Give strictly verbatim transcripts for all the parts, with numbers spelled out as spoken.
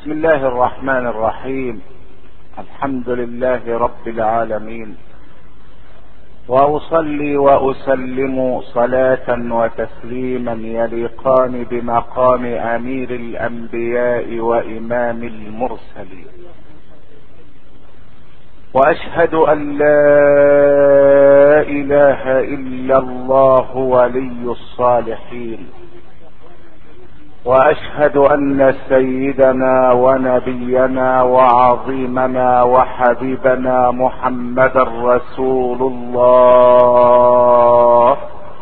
بسم الله الرحمن الرحيم. الحمد لله رب العالمين، واصلي واسلم صلاة وتسليما يليقان بمقام امير الانبياء وامام المرسلين، واشهد ان لا اله الا الله ولي الصالحين، واشهد ان سيدنا ونبينا وعظيمنا وحبيبنا محمدا رسول الله،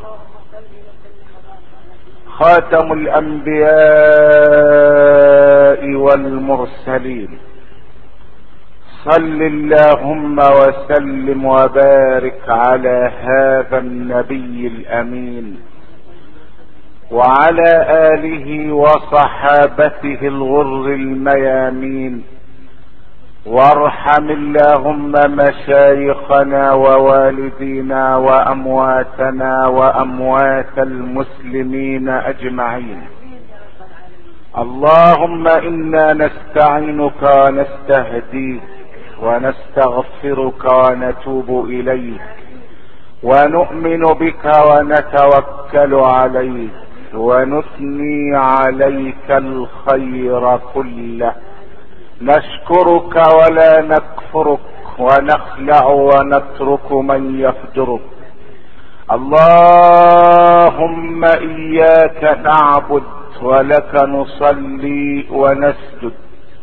خاتم الانبياء والمرسلين. صل اللهم وسلم وبارك على هذا النبي الامين وعلى آله وصحابته الغر الميامين، وارحم اللهم مشايخنا ووالدينا وأمواتنا وأموات المسلمين أجمعين. اللهم إنا نستعينك ونستهديك ونستغفرك ونتوب إليك، ونؤمن بك ونتوكل عليك، ونثني عليك الخير كله، نشكرك ولا نكفرك، ونخلع ونترك من يفجرك. اللهم إياك نعبد ولك نصلي ونسجد،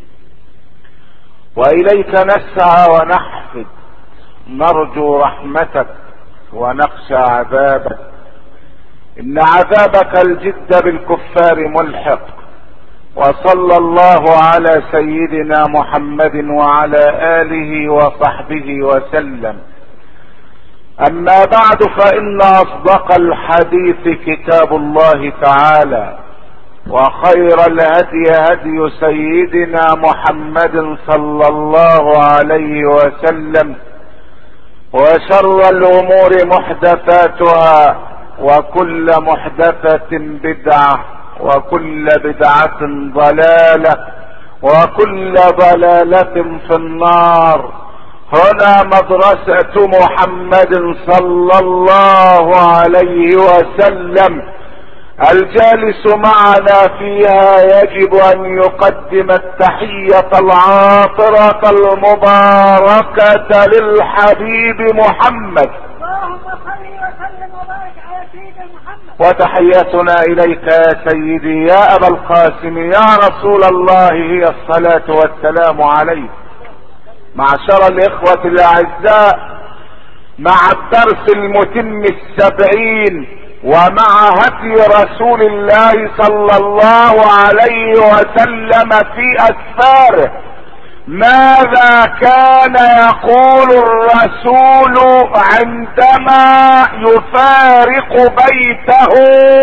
وإليك نسعى ونحفد، نرجو رحمتك ونخشى عذابك، ان عذابك الجد بالكفار ملحق. وصلى الله على سيدنا محمد وعلى آله وصحبه وسلم. اما بعد، فان اصدق الحديث كتاب الله تعالى، وخير الهدي هدي سيدنا محمد صلى الله عليه وسلم، وشر الامور محدثاتها، وكل محدثة بدعة، وكل بدعة ضلالة، وكل ضلالة في النار. هنا مدرسة محمد صلى الله عليه وسلم، الجالس معنا فيها يجب ان يقدم التحية العاطرة المباركة للحبيب محمد، اللهم صل وسلم وبارك على سيدنا محمد. وتحياتنا اليك يا سيدي يا ابا القاسم يا رسول الله هي الصلاة والسلام عليك. معشر الاخوة الاعزاء، مع الدرس المتم السبعين ومع هدي رسول الله صلى الله عليه وسلم في اسفاره، ماذا كان يقول الرسول عندما يفارق بيته؟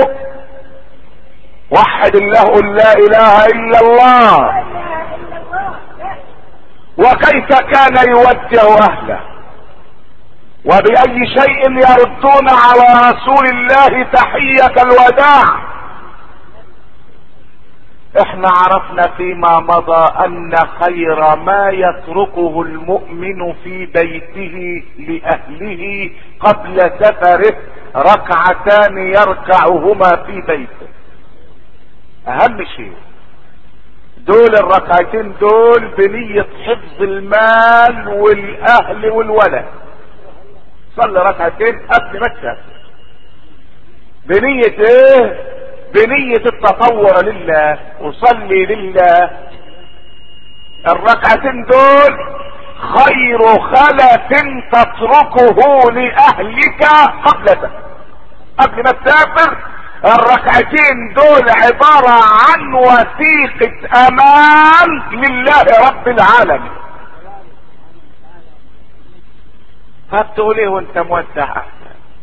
وحد الله، لا اله الا الله. وكيف كان يوجه اهله؟ وبأي شيء يردون على رسول الله تحية الوداع؟ احنا عرفنا فيما مضى ان خير ما يتركه المؤمن في بيته لأهله قبل سفره ركعتان يركعهما في بيته. اهم شيء دول الركعتين دول بنية حفظ المال والاهل والولد. صلي ركعتين قبل ما تسافر بنية ايه؟ بنية التطوع لله، وصلي لله. الركعتين دول خير خلف تتركه لأهلك قبل سفر. قبل ما تسافر الركعتين دول عبارة عن وثيقة امان لله رب العالمين. فبتقول ايه وانت موسع احسن؟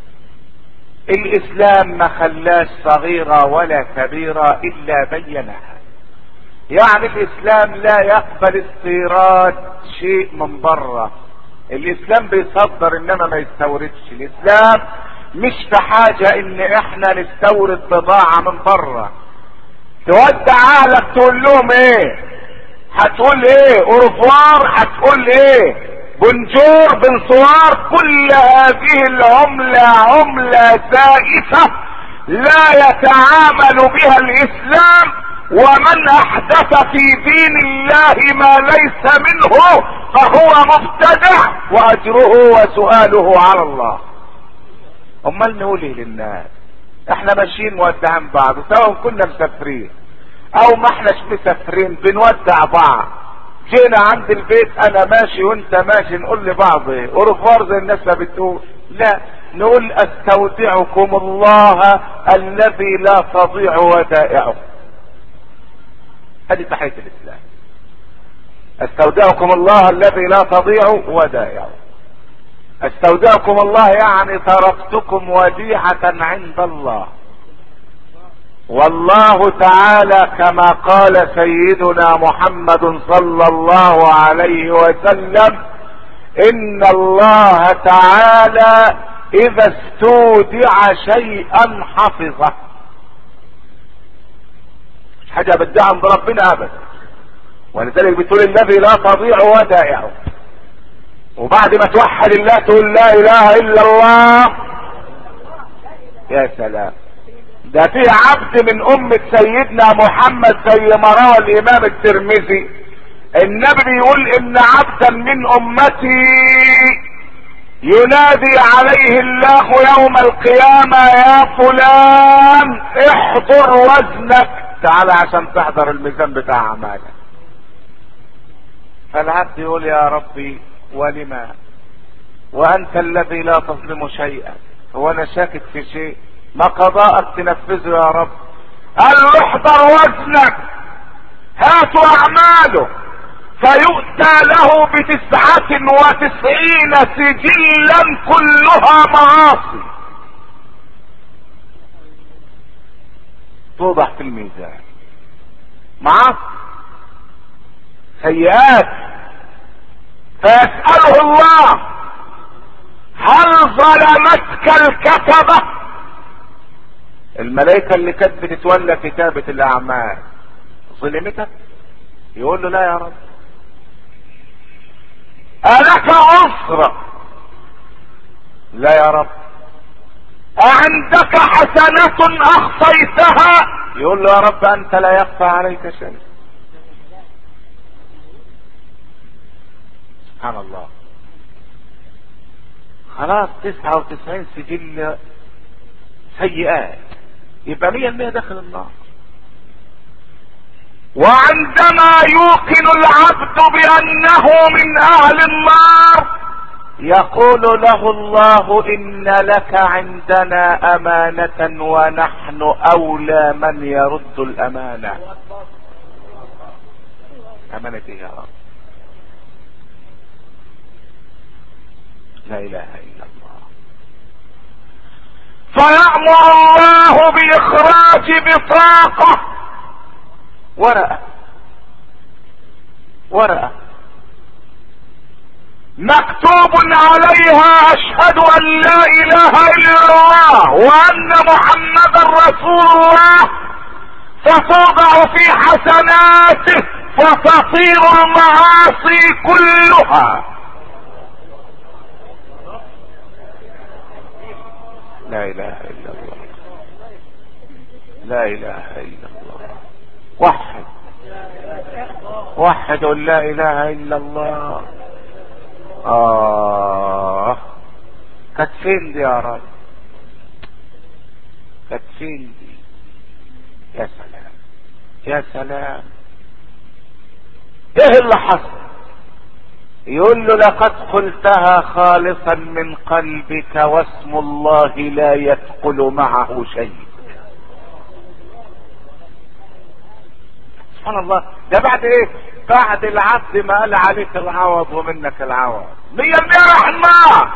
الاسلام ما خلاش صغيرة ولا كبيرة الا بينها. يعني الاسلام لا يقبل استيراد شيء من بره. الاسلام بيصدر انما ما يستوردش. الاسلام مش في حاجة ان احنا نستورد بضاعة من بره. تودع اهلك تقول لهم ايه؟ هتقول ايه؟ اورفوار هتقول ايه؟ بونجور، بنسوار. كل هذه العملة عملة زائفة لا يتعامل بها الاسلام، ومن احدث في دين الله ما ليس منه فهو مبتدع واجره وسؤاله على الله. امال نقول ايه للناس؟ احنا ماشيين مودعين بعض، سواء كنا مسافرين او ما احناش مسافرين بنودع بعض. جينا عند البيت انا ماشي وانت ماشي، نقول لبعض ايه؟ اورفوار زي الناس ما بتقول؟ لا، نقول استودعكم الله الذي لا تضيع ودائعه. هذه تحية الاسلام. استودعكم الله الذي لا تضيع ودائعه. استودعكم الله يعني تركتكم وديعة عند الله. والله تعالى كما قال سيدنا محمد صلى الله عليه وسلم: ان الله تعالى اذا استودع شيئا حفظه. مش حاجة بدها عند ربنا ابدا، ولذلك بتقول الذي لا تضيع ودائعه، وبعد ما توحد الله تقول لا اله الا الله. يا سلام، ده فيه عبد من امة سيدنا محمد زي ما روى الامام الترمذي، النبي بيقول ان عبدا من امتي ينادي عليه الله يوم القيامة: يا فلان احضر وزنك، تعال عشان تحضر الميزان بتاع اعمالك. فالعبد يقول: يا ربي ولما؟ وانت الذي لا تظلم شيئا، هو انا شاكك في شيء؟ ما قضاءك تنفذه يا رب؟ قال له: احضر وزنك، هاتوا اعماله، فيؤتى له بتسعة وتسعين سجلا كلها معاصي، توضح في الميزان. معاصي، سيئات. فيسأله الله: هل ظلمتك الكتبة؟ الملائكة اللي كانت بتتولى كتابة الاعمال ظلمتك؟ يقول له: لا يا رب. ألك عسرة؟ لا يا رب. أعندك حسنة أخفيتها؟ يقول له: يا رب أنت لا يخفى عليك شيء. سبحان الله. خلاص تسعة وتسعين سجل سيئات، يبقى مية المية داخل النار. وعندما يوقن العبد بأنه من أهل النار يقول له الله: إن لك عندنا أمانة ونحن أولى من يرد الأمانة. أمانة إيه يا رب؟ لا إله إلا الله. فيأمر الله بإخراج بطاقة، ورقة ورقة مكتوب عليها: أشهد أن لا إله إلا الله وأن محمدا رسول الله، فتوضع في حسناته فتطير المعاصي كلها. لا اله الا الله. لا اله الا الله. وحد وحد لا اله الا الله. اه كانت فين دي يا رب؟ كانت فين دي؟ يا سلام يا سلام. ايه اللي حصل؟ يقول له: لقد قلتها خالصا من قلبك واسم الله لا يثقل معه شيء. سبحان الله. ده بعد ايه؟ بعد العبد ما قال عليك العوض ومنك العوض، مية مية رحمة.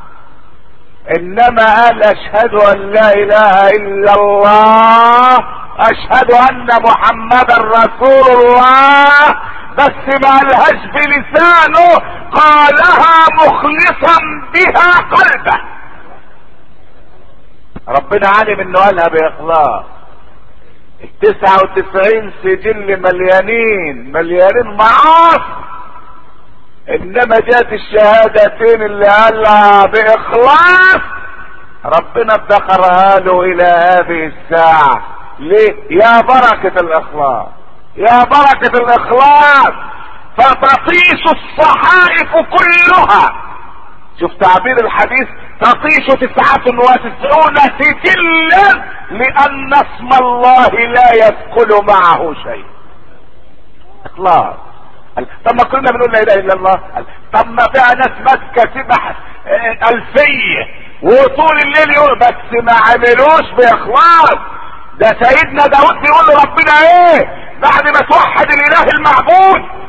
انما قال: اشهد ان لا اله الا الله، اشهد ان محمدا رسول الله، بس ما قالهاش بلسانه، قالها مخلصا بها قلبه. ربنا علم انه قالها باخلاص. التسعة وتسعين سجل مليانين مليانين معاصي، انما جات الشهادتين اللي قالها باخلاص ربنا ادخرها له الى هذه الساعة. ليه؟ يا بركة الاخلاص، يا بركة الاخلاص، فتطيش الصحائف كلها. شوف تعبير الحديث، تطيش تسعة وتسعون سجلا لان اسم الله لا يثقل معه شيء. اخلاص. طب ما كنا بنقول لا اله الا الله، طب ما فيها ناس ماسكه سبح الفيه وطول الليل يقول بس ما عملوش باخلاص. ده سيدنا داود بيقول له ربنا ايه بعد ما توحد الاله المعبود؟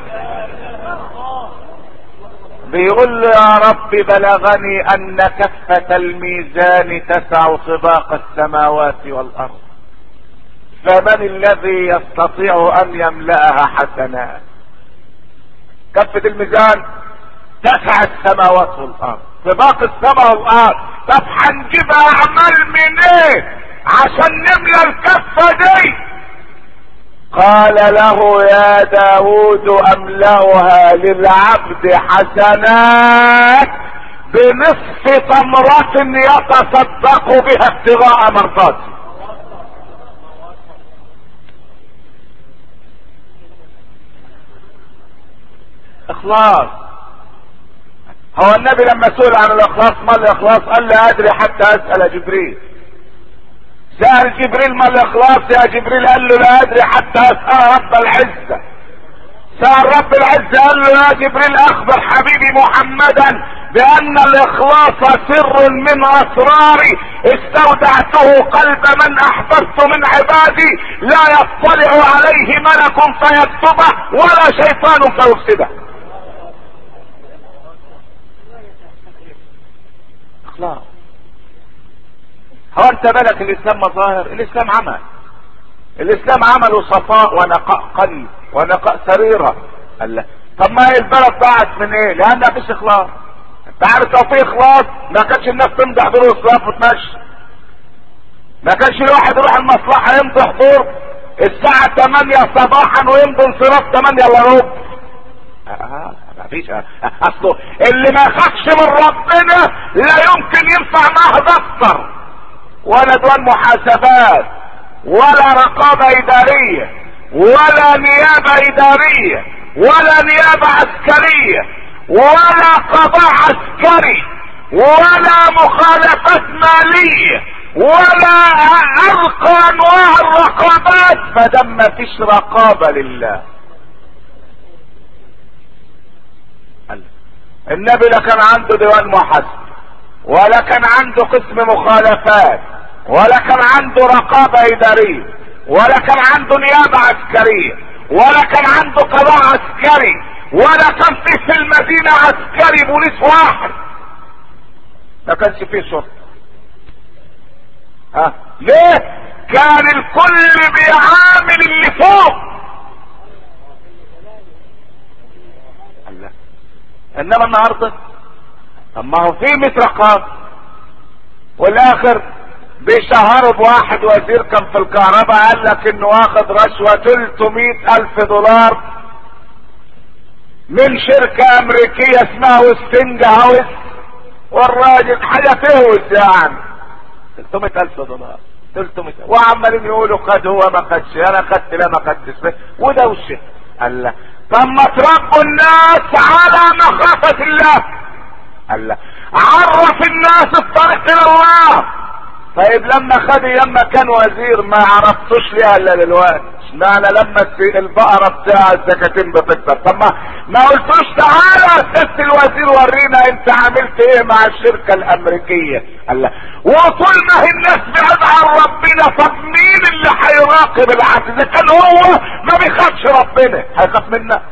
بيقول له يا رب بلغني ان كفة الميزان تسع طباق السماوات والارض، فمن الذي يستطيع ان يملأها حسنات؟ كفة الميزان تسع السماوات والارض، طباق السماء والارض. طب هنجيب اعمال منين عشان نملى الكفة دي؟ قال له يا داود املأها للعبد حسنات بنصف تمرة يتصدق بها ابتغاء مرضاتي. اخلاص. هو النبي لما سئل عن الاخلاص ما الاخلاص قال لا ادري حتى اسأل جبريل. سأل جبريل ما الاخلاص يا جبريل؟ قال له لا ادري حتى اسأل رب العزة. سأل رب العزة قال له يا جبريل اخبر حبيبي محمدا بان الاخلاص سر من اسراري استودعته قلب من احببت من عبادي لا يطلع عليه ملك فيكتبه ولا شيطان فيفسده. اخلاص. هو انت بالك الاسلام مظاهر؟ الاسلام عمل. الاسلام عمله صفاء ونقاء قلب ونقاء سريرة. الله. طب ما هي البلد ضاعت من ايه؟ لان ما فيش اخلاص. انت عارف لو في اخلاص ما كانش الناس تمدح دور الصلاة وتمشي. ما كانش الواحد يروح المصلحة يمضي حضور الساعة ثمانية صباحا ويمضي انصراف ثمانية الا ربع. اه ما فيش. اه اصله اللي ما خافش من ربنا لا يمكن ينفع معه دفتر ولا ديوان محاسبات ولا رقابة ادارية ولا نيابة ادارية ولا نيابة عسكرية ولا قضاء عسكري ولا مخالفات مالية ولا ارقى انواع الرقابات ما دام ما فيش رقابة لله. النبي لا كان عنده ديوان محاسبة ولا كان عنده قسم مخالفات ولا كان عنده رقابة ادارية ولا كان عنده نيابة عسكرية ولا كان عنده قضاء عسكري ولا كان في المدينة عسكري بوليس واحد. ما كانش فيه شرطة. ها ليه؟ كان الكل بيعامل اللي فوق. الله. انما النهارده طب ما هو في مئة رقابة والاخر بيشهروا بواحد وزير كان في الكهرباء قال لك انه واخد رشوة ثلاثمائة الف دولار من شركة امريكية اسمها وستنج هاوس، والراجل حاجة تهوس يعني ثلاثمائة الف دولار ثلاثمائة وعمالين يقولوا خد هو ما خدش انا خدت لا ما خدتش وده وشه. قال لا طب ما تربوا الناس على مخافة الله. قال لا عرف الناس الطريق الى الله. طيب لما خد لما كان وزير ما عرفتوش ليه الا دلوقتي؟ اشمعنى لما البقرة بتاع الزكاتين بتكتر؟ طب ما ما قلتوش تعالى يا ست الوزير ورينا انت عملت ايه مع الشركة الامريكية؟ قال لا وطول ما هي الناس بعيد عن ربنا طب مين اللي هيراقب العبد؟ اذا كان هو ما بيخافش ربنا هيخاف منا؟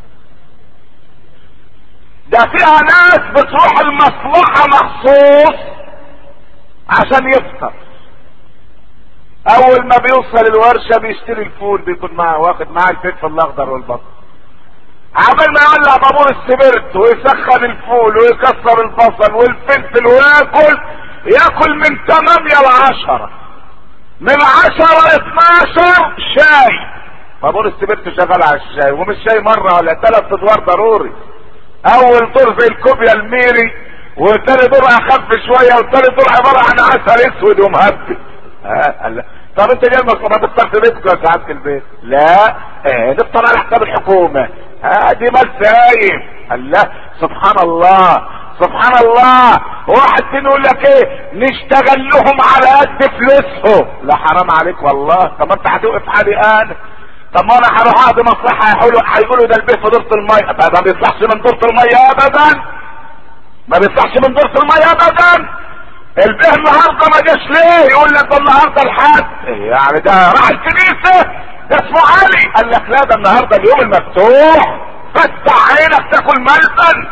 ده فيها ناس بتروح المصلحة مخصوص عشان يفطر. اول ما بيوصل الورشة بيشتري الفول بيكون معاه واخد معاه الفلفل الاخضر والبصل، عمال ما يولع بابور السبرت ويسخن الفول ويكسر البصل والفلفل وياكل ياكل من ثمانية لعشرة. من عشرة اتناشر شاي. طابور السبرت شغال على الشاي، ومش شاي مرة ولا ثلاث ادوار ضروري. اول دور زي الكوبيا الميري، والتاني دور اخف شوية، والتالت دور عبارة عن عسل اسود ومهبل. ها طب انت جاي ما بتفطر في بيتك ولا ساعات في البيت؟ لا اه نفطر على حساب الحكومة. ها دي مال سايب. الله سبحان الله سبحان الله. واحد فينا يقول لك ايه، نشتغل لهم على قد فلوسهم. لا حرام عليك والله. طب انت هتوقف حالي انا؟ طب ما انا هروح اقضي مصلحه، هيقولوا هيقولوا ده البيت في دورة المية. طب ما بيطلعش من دورة المية ابدا، ما بيطلعش من دورة المية ابدا. البيه النهارده ما جاش ليه؟ يقول لك ده النهارده الحد، يعني ده راح الكنيسه، ده اسمه علي. قال لك لا ده النهارده اليوم المفتوح، فتح عينك تاكل ملبن.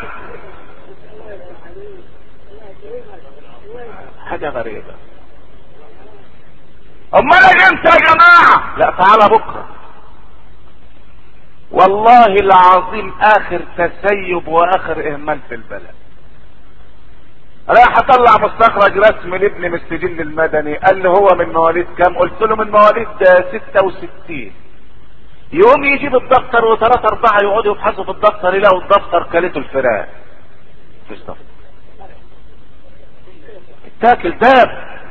حاجه غريبه. امال امتى يا جماعه؟ لا تعالى بكره. والله العظيم اخر تسيب واخر اهمال في البلد. راح اطلع مستخرج رسمي لابني من السجل المدني، قال لي هو من مواليد كام؟ قلت له من مواليد ستة وستين. يوم يجيب الدفتر وثلاثة اربعة يقعدوا يبحثوا في الدفتر، يلاقوا الدفتر كلته الفراخ. مفيش دفتر التاكل داب.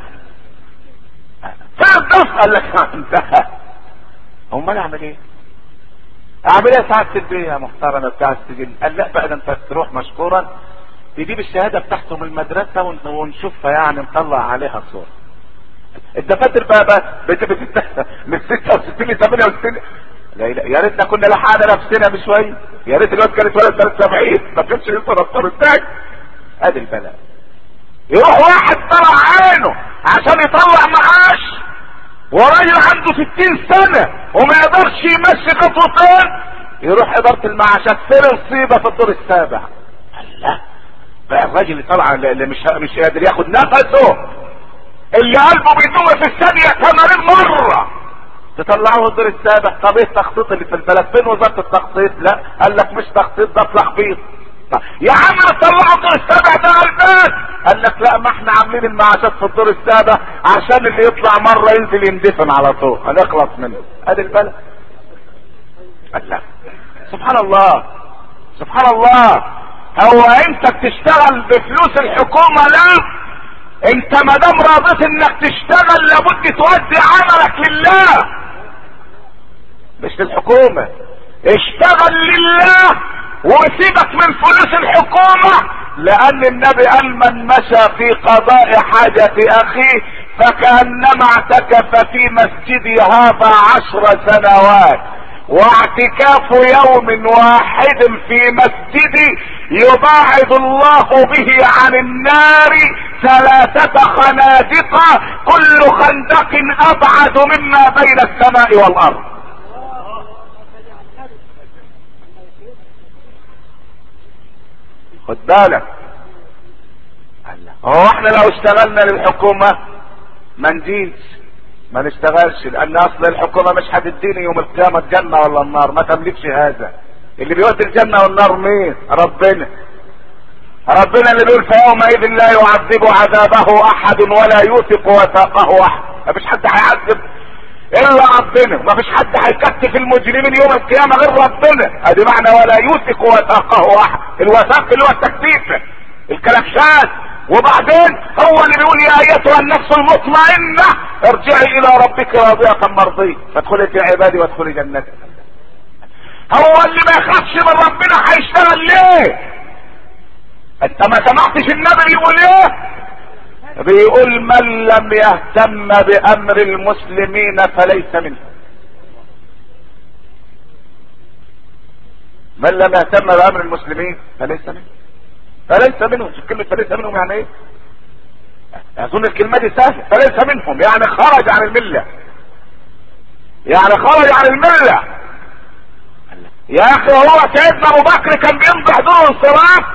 فين الدفتر؟ قال لك انتهى. امال اعمل ايه؟ اعمل ايه ساعة البيه يا محترم بتاع السجن؟ قال لا بقى ده انت تروح مشكورا تجيب الشهادة بتاعته من المدرسة ونشوفها، يعني نطلع عليها صورة. الدفاتر بقى بقى بتتخذ من ستة وستين ل ثمانية وستين. لا لا يا ريتنا كنا لحقنا نفسنا بشوية. يا ريت الواد كانت ولد ثلاثة وسبعين ما كانش لسه نصاب التاج. ادي البلاء. يروح واحد طلع عينه عشان يطلع معاش، وراجل عنده ستين سنة وما يقدرش يمشي خطوتين، يروح ادارة المعاشات فين الصيبة في الدور السابع. الله بقى الراجل اللي طلع اللي مش مش قادر ياخد نفسه، اللي قلبه بيدوم في الثانية ثمانين مرة، تطلعوه الدور السابع. طب ايه التخطيط اللي في البلد؟ فين وزارة التخطيط؟ لا قال لك مش تخطيط، ده تلخبيط. يا عم طلعوا الدور السابع ده غلبان. قال لك لا ما احنا عاملين المعاشات في الدور السابع عشان اللي يطلع مرة ينزل يندفن على طول هنخلص منه. ادي البلد. قال لا سبحان الله سبحان الله. هو انت بتشتغل بفلوس الحكومة؟ لا انت ما دام راضيت انك تشتغل لابد تودي عملك لله مش للحكومة. اشتغل لله وسيبك من فلوس الحكومة، لان النبي قال من مشى في قضاء حاجة اخيه فكأنما اعتكف في مسجدي هذا عشر سنوات، واعتكاف يوم واحد في مسجدي يباعد الله به عن النار ثلاثة خنادق كل خندق ابعد مما بين السماء والارض. خد بالك. هو احنا لو اشتغلنا للحكومة ما نجيش ما نشتغلش، لان اصل الحكومة مش هتديني يوم القيامة الجنة ولا النار، ما تملكش هذا. اللي بيودي الجنة والنار مين؟ ربنا. ربنا اللي بيقول فيومئذ لا يعذب عذابه احد ولا يوثق وثاقه احد. ما فيش حد هيعذب الا ربنا، ما فيش حد هيكتف المجرمين يوم القيامة غير ربنا. ادي معنى ولا يوثق وثاقه احد. الوثاق اللي هو التكتيف الكلبشات. وبعدين هو اللي بيقول يا ايتها النفس المطمئنة ارجعي الى ربك راضية مرضية فادخلي في عبادي وادخلي جنتي. هو اللي ما يخافش من ربنا هيشتغل ليه؟ انت ما سمعتش النبي بيقول ايه؟ بيقول من لم يهتم بامر المسلمين فليس منهم. من لم يهتم بامر المسلمين فليس منهم. فليس منهم. كلمة فليس منهم يعني ايه؟ اظن الكلمة دي سهلة. فليس منهم يعني خرج عن الملة، يعني خرج عن الملة. يا اخي هو سيدنا ابو بكر كان بيمضي حضور الصلاة؟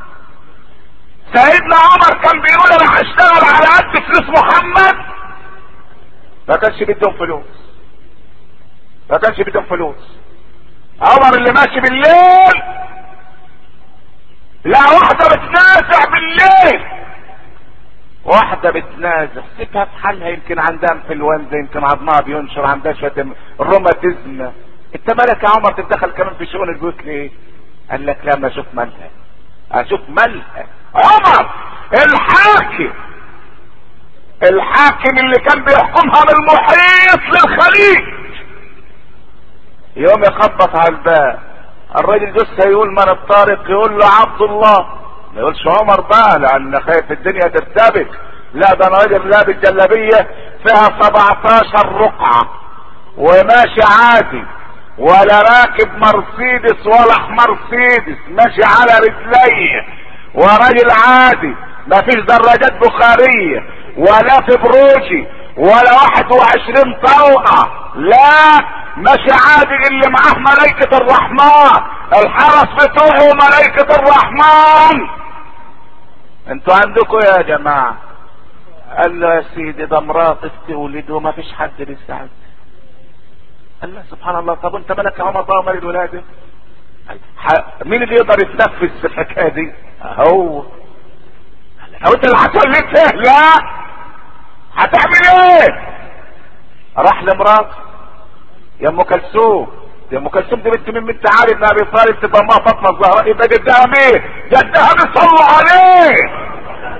سيدنا عمر كان بيقول انا هشتغل على قد فلوس محمد؟ ما كانش بدهم فلوس، ما كانش بدهم فلوس. عمر اللي ماشي بالليل لا واحدة بتنازع بالليل واحدة بتنازح، سيبها في حالها، يمكن عندها انفلونزا، يمكن عظمها بينشر، عندها شوية روماتيزم. انت مالك يا عمر تتدخل كمان في شؤون البيوت ليه؟ قال لك لا، ما اشوف مالها، اشوف مالها. عمر الحاكم الحاكم اللي كان بيحكمها من المحيط للخليج يوم يخبط على الباب، الراجل جثه يقول من الطارق، يقول له عبد الله، ما يقولش عمر بقى لان خايف الدنيا ترتبك، لا ده انا راجل لابس جلابيه فيها سبعتاشر رقعه وماشي عادي، ولا راكب مرسيدس ولا مرسيدس، ماشي على رجليه، وراجل عادي ما فيش دراجات بخاريه ولا في بروجي ولا واحد وعشرين طلقه، لا ماشي عادي، اللي معاه ملائكة الرحمن، الحرس بتوعه ملائكة الرحمن. انتوا عندكم يا جماعة؟ قال له يا سيدي ده مراتك تولد وما فيش حد بيساعد. قال له سبحان الله، طب انت مالك يا عمر بقى ومال الولادة؟ مين اللي يقدر يتنفس في الحكاية دي؟ هو هو انت اللي هتولد فيه؟ لا، هتعمل ايه؟ راح لمراته يا ام كلثوم، يا ام كلثوم دي بنت من بنت علي بن ابي طالب، تبقى امها فاطمه الزهراء، يبقى جدها مين؟ جدها بيصلوا عليه.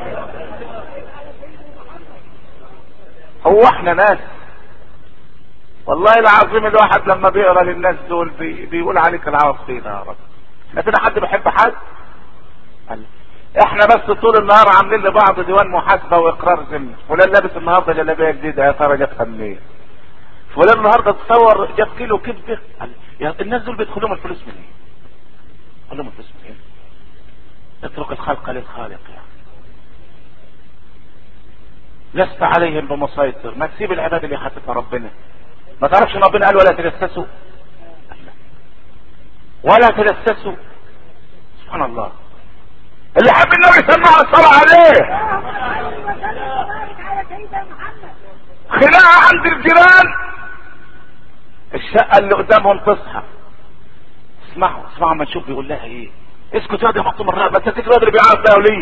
هو احنا ناس؟ والله العظيم الواحد لما بيقرا للناس دول بي بيقول عليك العاصين يا رب. احنا فينا حد بيحب حد؟ احنا بس طول النهار عاملين لبعض ديوان محاسبه واقرار ذمه، فلان لابس النهارده جلابيه جديده، يا ترى جابها منين؟ فلان النهارده تصور جاب كيلو كبده، الناس دول بيدخل لهم الفلوس منين؟ إيه؟ قال لهم الفلوس منين؟ إيه؟ اترك الخلق للخالق يعني. لست عليهم بمسيطر، ما تسيب العباد اللي حاططها ربنا. ما تعرفش ان ربنا قال ولا تجسسوا؟ ولا تجسسوا. سبحان الله، اللي حب النبي سمع الصلاة عليه. خناقة عند الجيران، الشقة اللي قدامهم تصحى، اسمعوا اسمعوا ما نشوف بيقول لها ايه. اسكت يا دي مقطوم الرقبة، انت تكره اللي بيعرف ده وليه؟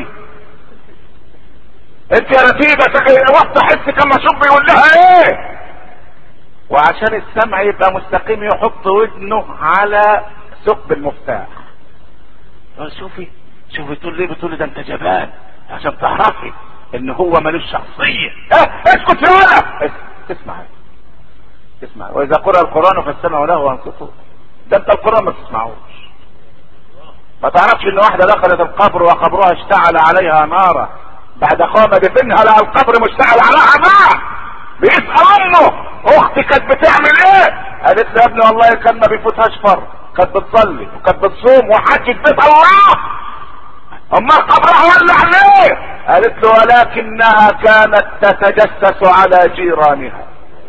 انت يا رتيبة وقت حس كما شوف بيقول لها ايه. وعشان السمع يبقى مستقيم يحط ودنه على ثقب المفتاح. شوفي شوفي تقول ليه؟ بتقول ده انت جبان عشان تعرفي ان هو ملوش شخصية. اه اسكت يا ولد، اسمع اسمع، واذا قرأ القرآن فاستمعوا له وانصتوا. ده انت القرآن ما تسمعوش. ما تعرفش ان واحدة دخلت القبر وقبرها اشتعل عليها نارا، بعد قام دفنها لها القبر مشتعل عليها نار. بيسأل امه اختي كانت بتعمل ايه؟ قالت له يا ابني والله كان ما بيفوتهاش فرض، كانت بتصلي وكانت بتصوم وحجت بيت الله، اما قبرها ولع ليه؟ قالت له ولكنها كانت تتجسس على جيرانها.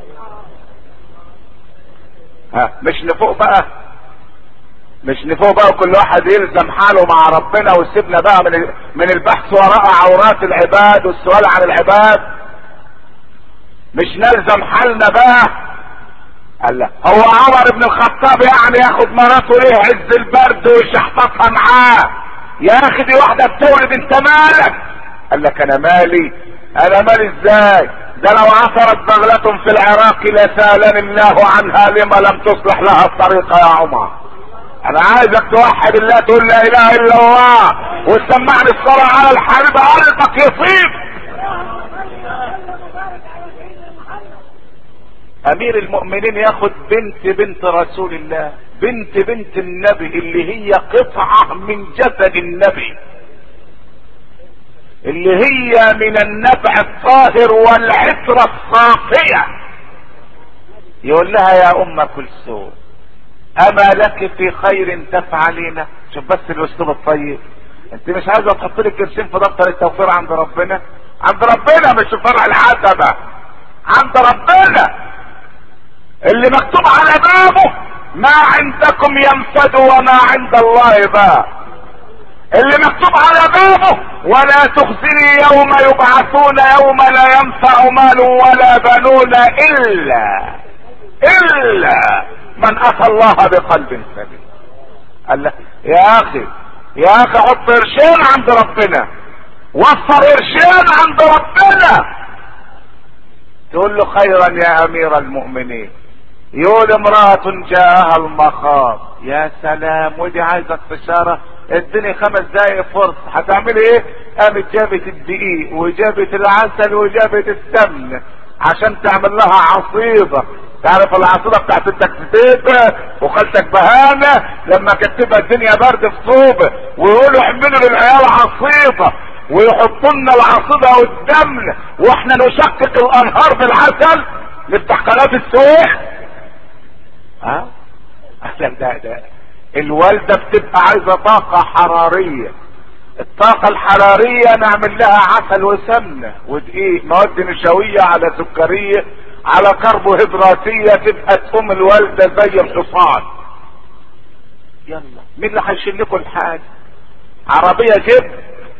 ها مش نفوق بقى، مش نفوق بقى كل واحد يلزم حاله مع ربنا ويسيبنا بقى من من البحث وراء عورات العباد والسؤال عن العباد. مش نلزم حالنا بقى. قال لا، هو عمر بن الخطاب يعني ياخد مراته ايه عز البرد ويشحططها معاه؟ يا اخي دي واحده بتولد، انت مالك؟ قال لك انا مالي، انا مالي ازاي؟ ده لو عثرت بغلة في العراق لسالني الله عنها، لما لم تصلح لها الطريقة يا عمر؟ انا عايزك توحد الله، تقول لا اله الا الله وتسمعني الصلاة على الحبيب، قلبك يصيب. امير المؤمنين ياخد بنت بنت رسول الله، بنت بنت النبي اللي هي قطعة من جسد النبي، اللي هي من النبع الطاهر والعطرة الصافية، يقول لها يا ام كلثوم اما لك في خير تفعلين؟ شوف بس الاسلوب الطيب. انت مش عايزه تحط لك قرشين في دفتر التوفير عند ربنا؟ عند ربنا مش في فرع العتبة، عند ربنا اللي مكتوب على بابه ما عندكم ينفد وما عند الله باق، اللي مكتوب على بابه ولا تخزني يوم يبعثون يوم لا ينفع مال ولا بنون الا الا من اتى الله بقلب سليم. قال لك يا اخي يا اخي حط قرشين عند ربنا، وفر قرشين عند ربنا، تقول له خيرا يا امير المؤمنين. يقول امرأة جاءها المخاض، يا سلام، ودي عايزة استشارة، اديني خمس دقايق فرصة، هتعملي ايه؟ قامت جابت الدقيق وجابت العسل وجابت السمن عشان تعمل لها عصيدة. تعرف العصيدة بتاعت التكتيك وخالتك بهانة لما كانت تبقى الدنيا برد في صوبة ويقولوا اعملوا للعيال عصيدة ويحطوا لنا العصيدة قدامنا واحنا نشقق الانهار بالعسل نفتح قناة السويس. ها؟ أه؟ ده ده الوالدة بتبقى عايزة طاقة حرارية، الطاقة الحرارية نعمل لها عسل وسمنة ودقيق، مواد نشوية على سكرية على كربوهيدراتية، تبقى تقوم الوالدة زي الحصان. يلا مين اللي هيشيل لكم الحاجة؟ عربية جيب،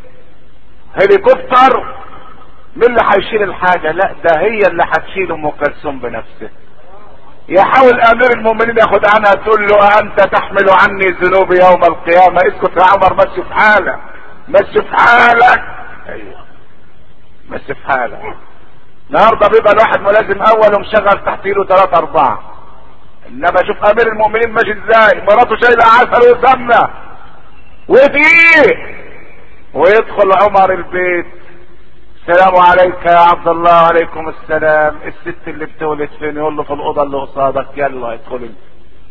هليكوبتر، مين اللي هيشيل الحاجة؟ لا ده هي اللي هتشيل ام كلثوم بنفسها. يحاول امير المؤمنين ياخد عنها، تقول له انت تحمل عني ذنوبي يوم القيامة. اسكت يا عمر، مشي في حالك، مشي في حالك. ايوه مشي في حالك. النهارده بيبقى الواحد ملازم اول ومشغل تحت ايده ثلاثة اربعة، انما شوف امير المؤمنين ماشي ازاي، مراته شايله عسل وسمنه ودقيق، ويدخل عمر البيت، السلام عليك يا عبد الله. وعليكم السلام. الست اللي بتولد فين؟ يقول له في الاوضه اللي قصادك. يلا ادخل انت.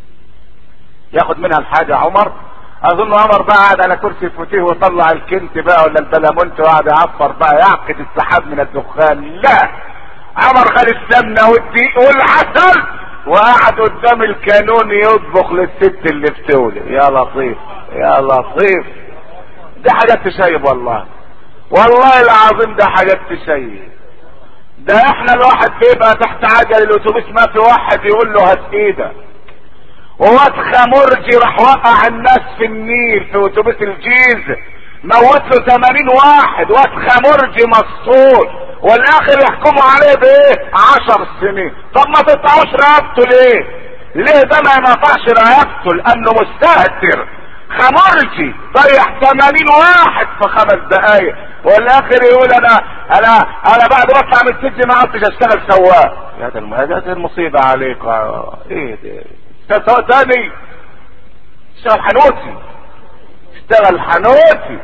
ياخد منها الحاجه عمر. اظن عمر بقى قاعد على كرسي فوتيه وطلع الكنت بقى ولا البلامونت وقعد يعفر بقى يعقد السحاب من الدخان. لا، عمر خد السمنه والدقيق والعسل وقعد قدام الكانون يطبخ للست اللي بتولد. يا لطيف يا لطيف، دي حاجات تشيب والله، والله العظيم ده حاجات تشيب. ده احنا الواحد بيبقى تحت عجل الاتوبيس ما في واحد يقول له هات ايدك. وواد خمرجي راح وقع الناس في النيل في اتوبيس الجيزه، موت له ثمانين واحد، واد خمرجي مسطول، والاخر يحكموا عليه بايه؟ عشر سنين. طب ما تقطعوش رقبته ليه؟ ليه ده ما ينقطعش رقبته؟ لانه مستهتر خمرجي ضيع ثمانين واحد في خمس دقايق، والاخر يقول انا انا انا بعد ما اطلع من السجن ما عدتش اشتغل سواق. يا ده المصيبه عليك. ايه ده؟ اشتغل تاني، اشتغل حنوتي، اشتغل حنوتي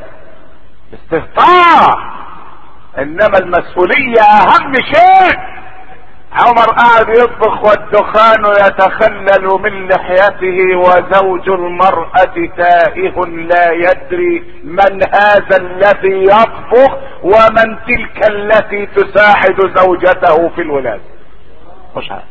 استهتار، انما المسؤوليه اهم شيء. عمر قاعد يطبخ والدخان يتخلل من لحيته وزوج المرأة تائه لا يدري من هذا الذي يطبخ ومن تلك التي تساعد زوجته في الولادة. مش عارف.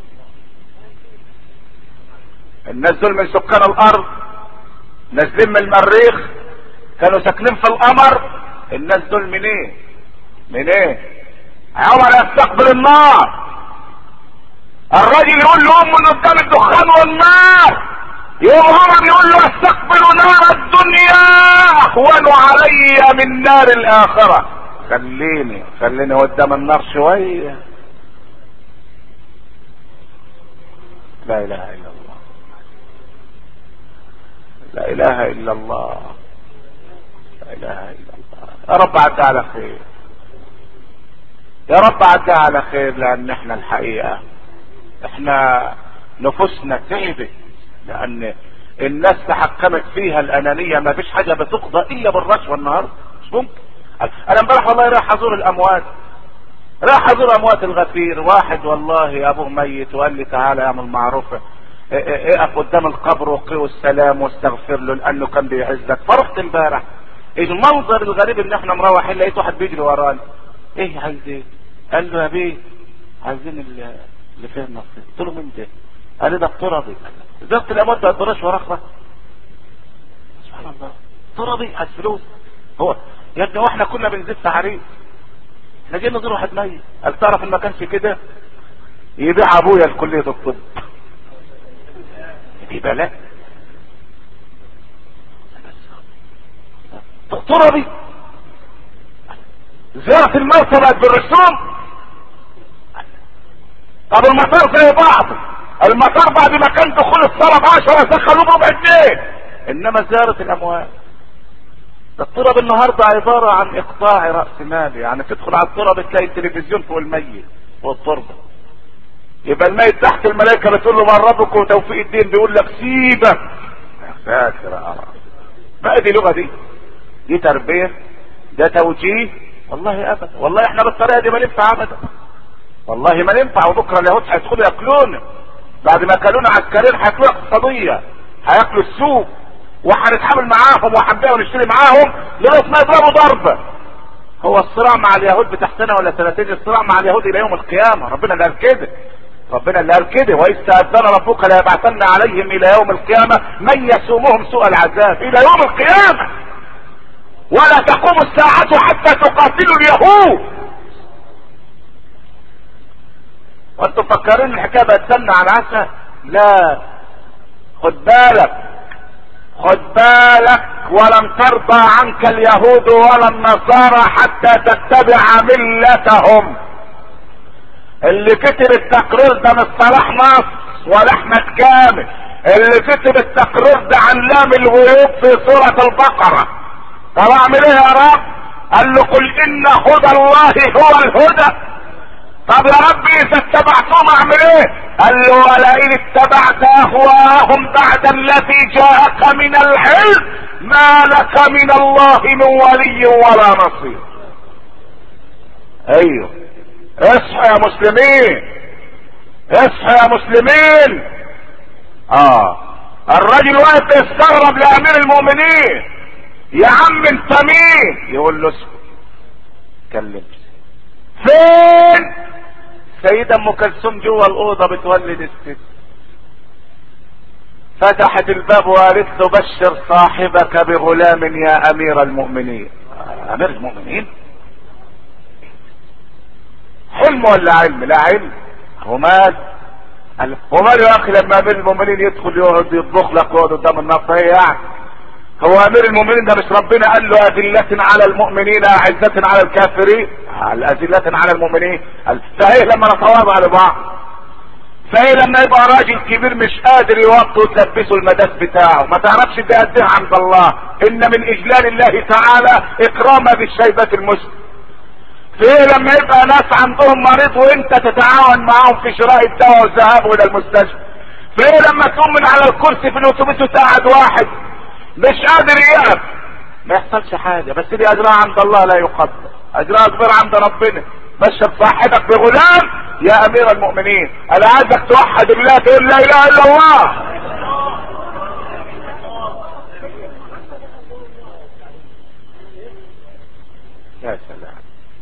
الناس دول من سكان الارض، نازلين من المريخ، كانوا ساكنين في القمر. الناس دول من ايه؟ من ايه؟ عمر يستقبل النار، الراجل يقول له من قدام الدخان والنار، يوم عمر يقول له استقبل نار الدنيا اهون علي من نار الاخرة. خليني خليني قدام النار شوية. لا اله الا الله، لا اله الا الله، لا اله الا الله. يا رب عدى على خير، يا رب عدى على خير، لان احنا الحقيقة احنا نفوسنا تعبت، لان الناس تحكمت فيها الانانية. ما فيش حاجة بتقضى الا بالرشوة النهاردة، مش ممكن. انا امبارح والله رايح ازور الاموات، رايح ازور اموات الغفير. واحد والله ابوه ميت وقال لي تعالى اعمل معروفة، اقف قدام القبر وقيه السلام واستغفر له لانه كان بيعزك. فرحت امبارح، المنظر الغريب ان احنا مروحين لقيت واحد بيجري ورانا. ايه عايز ايه؟ قال له يا بيه عايزين اللي فيه النصيب. قلت له مين ده؟ قال لي ده الترابي. زرت الاموات ما تقدرش ورقه. سبحان الله، ترابي عايز فلوس. هو يا ابني واحنا كنا بنزيد تعريف، احنا جينا نزور واحد ميت. قال تعرف ان ما كانش كده يبيع ابويا لكليه الطب. دي بلاء. ترابي زيارة الموتى بقت بالرسوم. طب المطار زي بعض، المطار بعد ما كان دخول الصلاة بعشرة دخلوه بربع جنيه، انما زيارة الاموات الطرب النهارده عباره عن اقطاع راس مالي، يعني تدخل على الطرب تلاقي التلفزيون فوق الميت فوق التربه، يبقى الميت تحت الملائكه بتقول له من ربك، وتوفيق الدين بيقول لك سيبك يا ساتر. بقى دي لغه دي دي تربيه، ده توجيه؟ والله ابدا، والله احنا بالطريقه دي ما ننفع ابدا، والله ما ننفع. وبكره اليهود هيدخلوا ياكلونا، بعد ما اكلونا عسكريين هياكلوا اقتصاديه، هياكلوا السوق، وهنتعامل معاهم وهنبيع ونشتري معاهم لغايه ما يضربوا ضربه. هو الصراع مع اليهود بتاع سنه ولا سنتين؟ الصراع مع اليهود الى يوم القيامه، ربنا اللي قال كده، ربنا اللي قال كده، واذ تأذن ربك ليبعثن عليهم الى يوم القيامه من يسومهم سوء العذاب الى يوم القيامه، ولا تقوم الساعه حتى تقاتلوا اليهود. وانتم مفكرين الحكايه بتسنى على العسل؟ لا، خد بالك خد بالك، ولن ترضى عنك اليهود ولا النصارى حتى تتبع ملتهم. اللي كتب التقرير ده مش صلاح نصر ولا احمد كامل، اللي كتب التقرير ده علام الغيوب في سورة البقرة. طب اعمل ايه يا رب؟ قال له قل ان هدى الله هو الهدى. طب يا رب اذا اتبعتهم اعمل ايه؟ قال له ولئن اتبعت اهواءهم بعد الذي جاءك من العلم ما لك من الله من ولي ولا نصير. ايوه اصحى يا مسلمين، اصحى يا مسلمين. اه الراجل واقف يستغرب لامير المؤمنين، يا عم انت مين؟ يقول له اسكت كلمني. فين؟ سيدة ام كلثوم جوه الاوضه بتولد الست، فتحت الباب وقالت له بشر صاحبك بغلام يا امير المؤمنين. امير المؤمنين؟ حلم ولا علم؟ لا علم. هو مال ومال يا اخي لما امير المؤمنين يدخل يقعد يطبخ لك ويقعد قدام النار؟ ايه يعني؟ هو امير المؤمنين ده مش ربنا قال له اذلة على المؤمنين اعزة على الكافرين؟ اذلة على المؤمنين. فايه لما نتواضع لبعض؟ فايه لما يبقى راجل كبير مش قادر يوطي وتلبسه المداس بتاعه؟ ما تعرفش ده قد ايه عند الله؟ ان من اجلال الله تعالى اكرام بالشيبة المسلم. فايه لما يبقى ناس عندهم مريض وانت تتعاون معاهم في شراء الدواء والذهاب الى المستشفى؟ فايه لما تقوم من على الكرسي في الاتوبيس وتقعد واحد مش قادر يقف؟ ما يحصلش حاجة، بس دي اجرها عند الله لا يقدر، اجرها كبير عند ربنا. بشر صاحبك بغلام يا امير المؤمنين. انا عايزك توحد الله، تقول لا اله الا الله. يا سلام،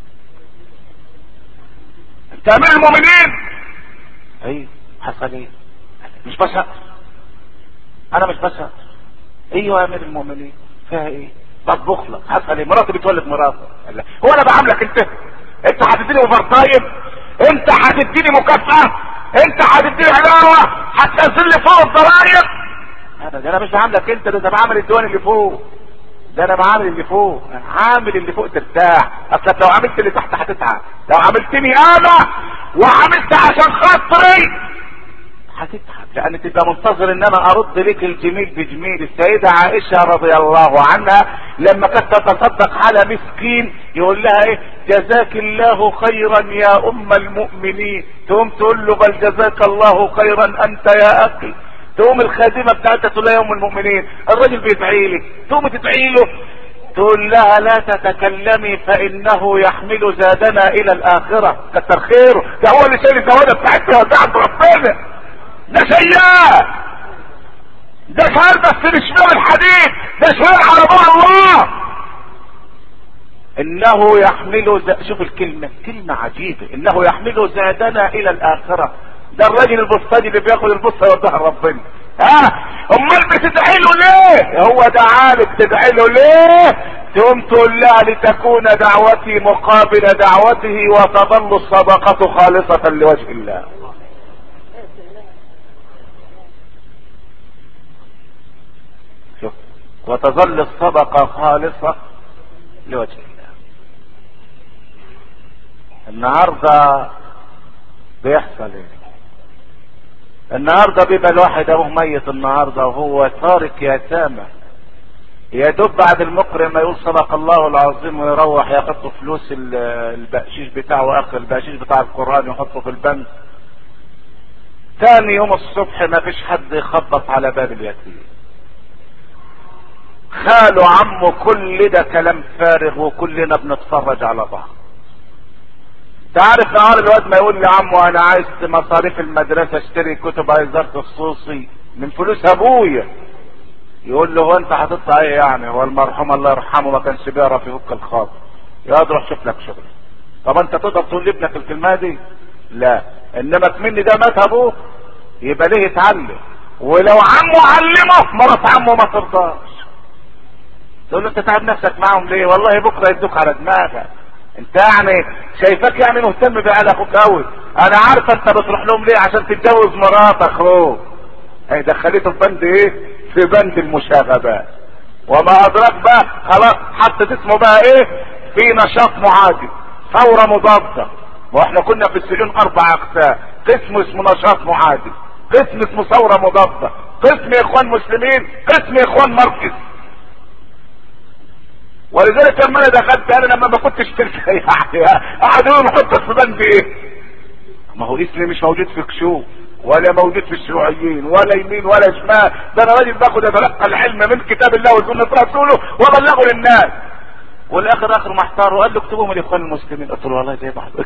انت امير المؤمنين؟ ايوه. حصل ايه؟ مش بشر، انا مش بشر. ايوه يا امير المؤمنين. فيها ايه؟ بطبخ لك. حصل ايه؟ مراتي بتولد مراتي. هو انا بعاملك انت؟ انت هتديني اوفر تايم؟ انت هتديني مكافأة؟ انت هتديني علاوة؟ هتنزل لي فوق الضرايب؟ انا ده انا مش بعاملك انت، ده انا بعامل الديوان اللي فوق، ده انا بعامل اللي فوق. عامل اللي فوق ترتاح. اصلك لو عملت اللي تحت هتتعب، لو عملتني انا وعملت عشان خاطري هتتعب، لان تبقى منتظر ان انا ارد لك الجميل بجميل. السيدة عائشة رضي الله عنها لما كانت تتصدق على مسكين يقول لها ايه؟ جزاك الله خيرا يا ام المؤمنين. تقوم تقول له بل جزاك الله خيرا انت يا اخي. تقوم الخادمة بتاعتها تقول لها يا ام المؤمنين الراجل بيدعي لك، تقوم تدعي له تقول لها لا تتكلمي فانه يحمل زادنا الى الاخرة. كتر خيره، ده هو اللي شايل الزواده بتاعتنا وبتاعت ربنا. ده سيئات، ده شهر بس مش شمال الحديد، ده شمال على باب الله. انه يحمل ز... شوف الكلمة، كلمة عجيبة، انه يحمل زادنا الى الاخرة. ده الراجل البسطاني اللي بياخد البسطة يوديها لربنا. ها امال بتدعي له ليه؟ هو ده عالم، تدعي له ليه؟ تقوم تقول لها لتكون دعوتي مقابل دعوته وتظل الصدقة خالصة لوجه الله. شوف، وتظل الصدقة خالصة لوجه الله. النهاردة بيحصل ايه؟ النهاردة بيبقى الواحد ابوه ميت النهاردة وهو تارك يتامى يا دوب بعد المقرئ ما يقول صدق الله العظيم ويروح يحط فلوس البقشيش بتاعه واخر البقشيش بتاع القرآن يحطه في البنك. تاني يوم الصبح ما فيش حد يخبط على باب اليتيم. خاله عمه كل ده كلام فارغ وكلنا بنتفرج على بعض. تعرف نهار الواد ما يقول لعمه انا عايز مصاريف المدرسة اشتري كتب عايزات خصوصي من فلوس ابويا، يقول له هو انت هتطلع ايه يعني؟ هو المرحوم الله يرحمه ما كانش بيعرف يفك الخاطر، يا روح شوف لك شغل. طب انت تقدر تقول لابنك الكلمه دي؟ لا. انما كمني ده مات ابوه يبقى ليه يتعلم؟ ولو عمه علمه مرات عمه ما ترضاش، تقول له انت تعب نفسك معهم ليه؟ والله بكره يدوك على دماغك. انت يعني شايفك يعني مهتم بعيال اخوك قوي. انا عارفه انت بتروح لهم ليه؟ عشان تتجوز مرات اخوك. هي دخلته في بند ايه؟ في بند المشاغبات. وما ادراك بقى خلاص حطت اسمه بقى ايه؟ في نشاط معادي، ثوره مضاده. واحنا كنا في السجون اربع اقسام، قسم اسمه نشاط معادي، قسم اسمه ثوره مضاده، قسم اخوان مسلمين، قسم اخوان مركز. ولذلك لما انا دخلت انا لما ما كنتش تلك يعني قعدوا يقولوا نحطك في بند ايه؟ ما هو اسمي مش موجود في كشوف ولا موجود في الشيوعيين ولا يمين ولا شمال، ده انا راجل باخد اتلقى العلم من كتاب الله وسنة رسوله وابلغه للناس. والاخر اخر محتار وقال له اكتبوهم الاخوان المسلمين، قلت له والله زي بعض.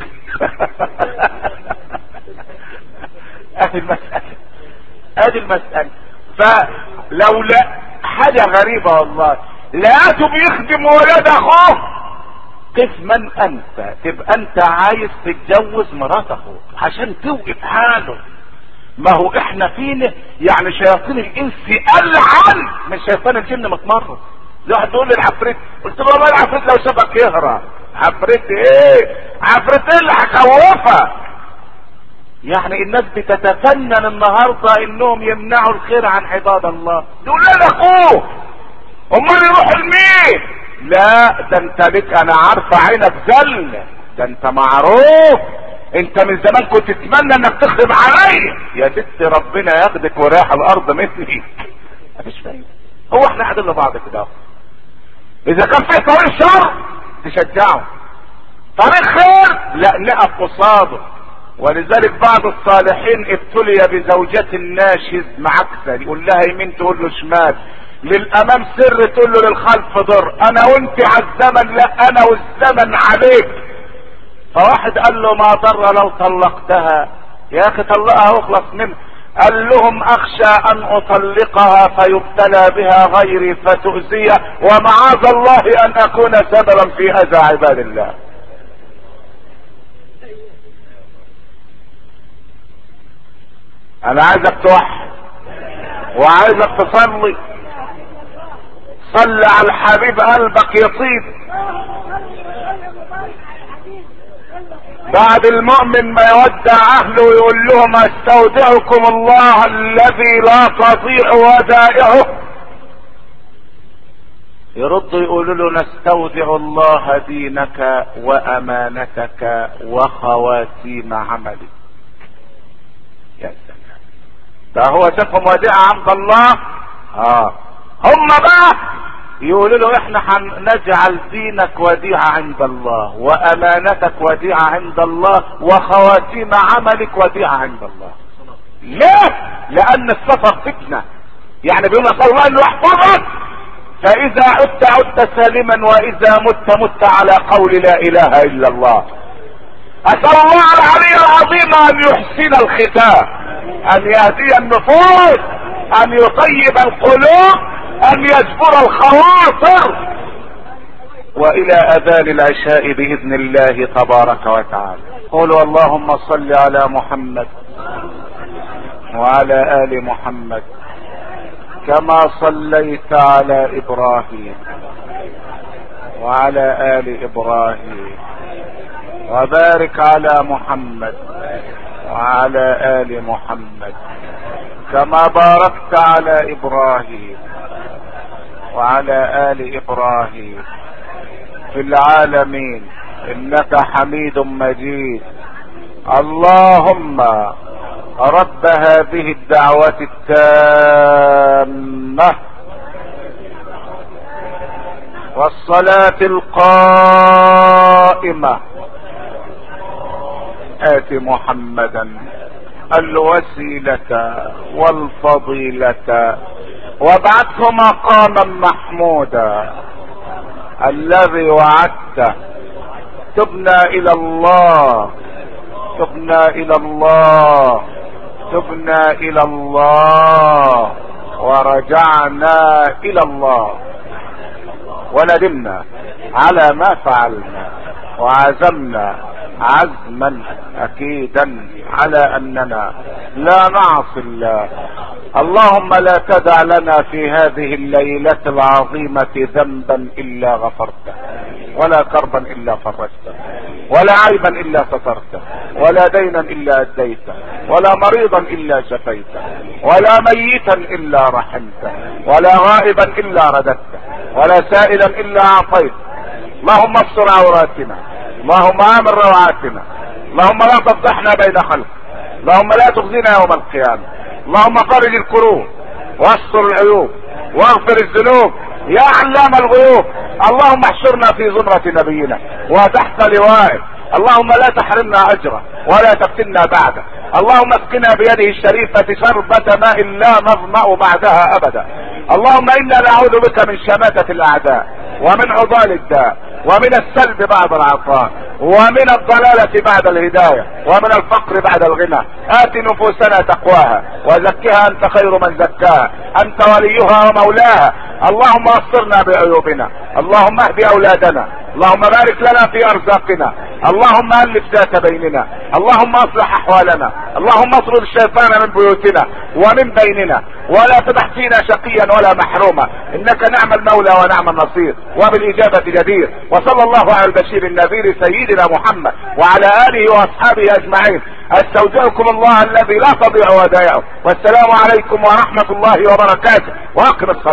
ادي المسألة ادي المسألة. فلولا حاجة غريبة والله، لقيته بيخدم ولاد اخوه. كيف من انت تبقى انت عايز تتجوز مرات اخوك عشان توقف حاله؟ ما هو احنا فينا يعني شياطين الانس العن من شيطان الجن متمرد. واحد بيقول لي العفريت، قلت له والله العفريت لو شافك يهرب. عفريت ايه؟ عفريت ايه اللي هخوفك؟ يعني الناس بتتفنن النهارده انهم يمنعوا الخير عن عباد الله. يقول لنا اخوه امال يروح لمين؟ لا ده انت لك انا عارفه عينك زل، ده انت معروف، انت من زمان كنت تتمنى انك تخرب عليا. يا ست ربنا ياخدك ورايح الارض مني. مفيش فايده. هو احنا قاعدين لبعض كده، اذا كان في طريق شر تشجعه، طريق خير لا نقف قصاده. ولذلك بعض الصالحين ابتلي بزوجة ناشز معكسة، يقول لها يمين تقول له شمال، للامام سر تقول له للخلف ضر، انا وانت على الزمن لا انا والزمن عليك. فواحد قال له ما ضر لو طلقتها، يا اخي طلقها واخلص منها. قال لهم اخشى ان اطلقها فيبتلى بها غيري فتؤذيه، ومعاذ الله ان اكون سببا في اذى عباد الله. انا عايزك توحد وعايزك تصلي، صلي على الحبيب قلبك يطيب. بعد المؤمن ما يودع اهله ويقول لهم استودعكم الله الذي لا تضيع ودائعه، يردوا يقولوا له نستودع الله دينك وامانتك وخواتيم عملك. يا سلام، ده هو شافهم وديعة عند الله. اه هم بقى يقولوا له احنا هنجعل دينك وديعة عند الله وامانتك وديعة عند الله وخواتيم عملك وديعة عند الله. ليه؟ لان السفر فتنة، يعني بيقول لك الله انه يحفظك، فاذا عدت عدت سالما واذا مت مت على قول لا اله الا الله. اسال الله العلي العظيم ان يحسن الختام، ان يهدي النفوس، ان يطيب القلوب، ان يجبر الخواطر، والى اذان العشاء باذن الله تبارك وتعالى. قولوا اللهم صل على محمد وعلى ال محمد كما صليت على ابراهيم وعلى ال ابراهيم، وبارك على محمد وعلى ال محمد كما باركت على ابراهيم وعلى ال ابراهيم في العالمين انك حميد مجيد. اللهم رب هذه الدعوة التامة والصلاة القائمة آت محمدا الوسيلة والفضيلة وابعثه مقاما محمودا الذي وعدته. تبنا الى الله، تبنا الى الله، تبنا الى الله، ورجعنا الى الله، وندمنا على ما فعلنا، وعزمنا عزما اكيدا على اننا لا نعصي الله. اللهم لا تدع لنا في هذه الليلة العظيمة ذنبا الا غفرته، ولا كربا الا فرجته، ولا عيبا الا سترته، ولا دينا الا اديته، ولا مريضا الا شفيته، ولا ميتا الا رحمته، ولا غائبا الا رددته، ولا سائلا الا اعطيته. اللهم استر عوراتنا، اللهم امن روعاتنا، اللهم لا تفضحنا بين خلق، اللهم لا تخزنا يوم القيامة، اللهم فرج الكروب واستر العيوب واغفر الذنوب يا علام الغيوب. اللهم احشرنا في زمرة نبينا وتحت لوائه، اللهم لا تحرمنا اجره ولا تفتنا بعده. اللهم اسقنا بيده الشريفة شربة ماء لا نظمأ بعدها ابدا. اللهم انا نعوذ بك من شماتة الاعداء، ومن عضال الداء، ومن السلب بعد العطاء، ومن الضلالة بعد الهداية، ومن الفقر بعد الغنى. آت نفوسنا تقواها وزكها انت خير من زكاها، انت وليها ومولاها. اللهم اصرنا بعيوبنا، اللهم اهد اولادنا، اللهم بارك لنا في ارزاقنا، اللهم الف ذات بيننا، اللهم اصلح احوالنا، اللهم اطرد الشيطان من بيوتنا ومن بيننا، ولا تدع فينا شقيا ولا محروما، انك نعم المولى ونعم النصير، وبالاجابة جدير. وصلى الله على البشير النذير سيدنا محمد وعلى اله واصحابه اجمعين. استودعكم الله الذي لا تضيع ودائعه، والسلام عليكم ورحمة الله وبركاته، واقم الصلاة.